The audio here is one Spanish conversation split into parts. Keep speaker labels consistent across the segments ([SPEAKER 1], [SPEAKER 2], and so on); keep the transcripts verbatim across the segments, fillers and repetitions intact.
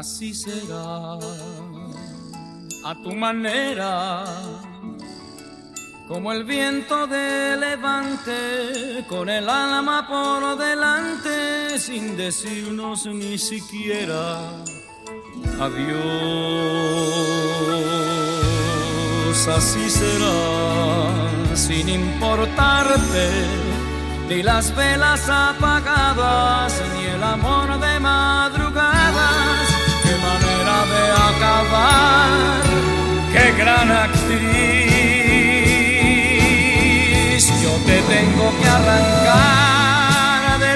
[SPEAKER 1] así será, a tu manera, como el viento de levante, con el alma por delante, sin decirnos ni siquiera adiós. Así será, sin importarte ni las velas apagadas, ni el amor de madrugadas. Qué manera de acabar, qué gran actriz. Yo te tengo que arrancar de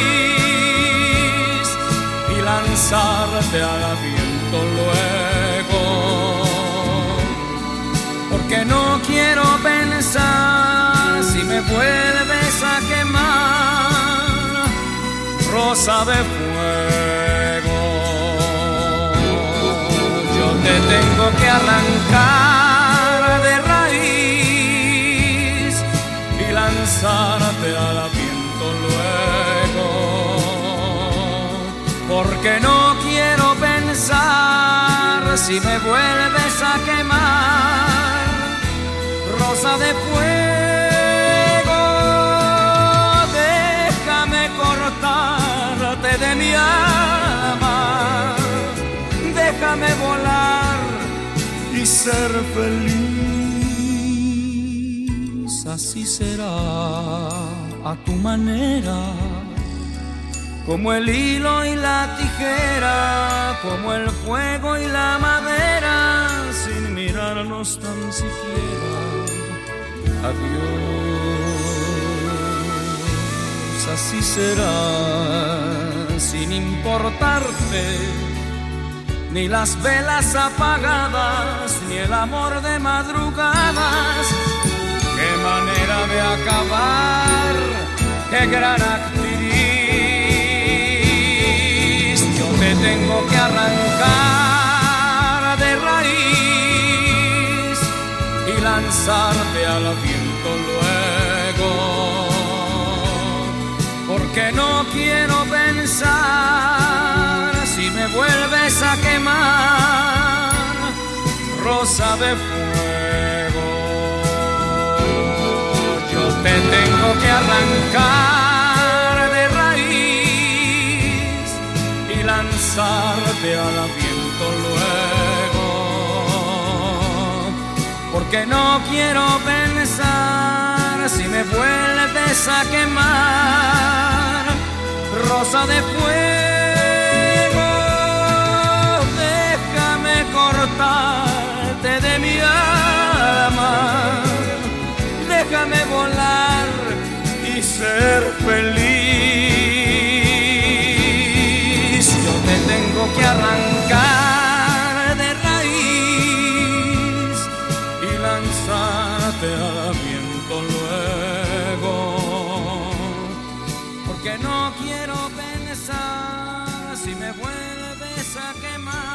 [SPEAKER 1] raíz y lanzarte al viento luego, porque no quiero pensar si me vuelves a quemar, rosa de fuego. Yo te tengo que arrancar de raíz y lanzarte al viento luego, porque no quiero pensar si me vuelves a quemar, rosa de fuego. Déjame cortarte de mi alma, déjame volar y ser feliz. Así será, a tu manera, como el hilo y la tijera, como el fuego y la madera, sin mirarnos tan siquiera. Adiós, así será, sin importarte ni las velas apagadas, ni el amor de madrugadas. Qué manera de acabar, qué gran actriz. Yo te tengo que arrancar de raíz y lanzarte al viento luego, porque no quiero pensar si me vuelves a quemar, rosa de fuego. Yo te tengo que arrancar de raíz y lanzarte al viento luego, porque no quiero pensar si me vuelves a quemar, rosa de fuego. Déjame cortarte de mi alma, déjame volar y ser feliz. Yo te tengo que arrancar de raíz y lanzarte al viento luego, porque no quiero pensar si me vuelves a quemar,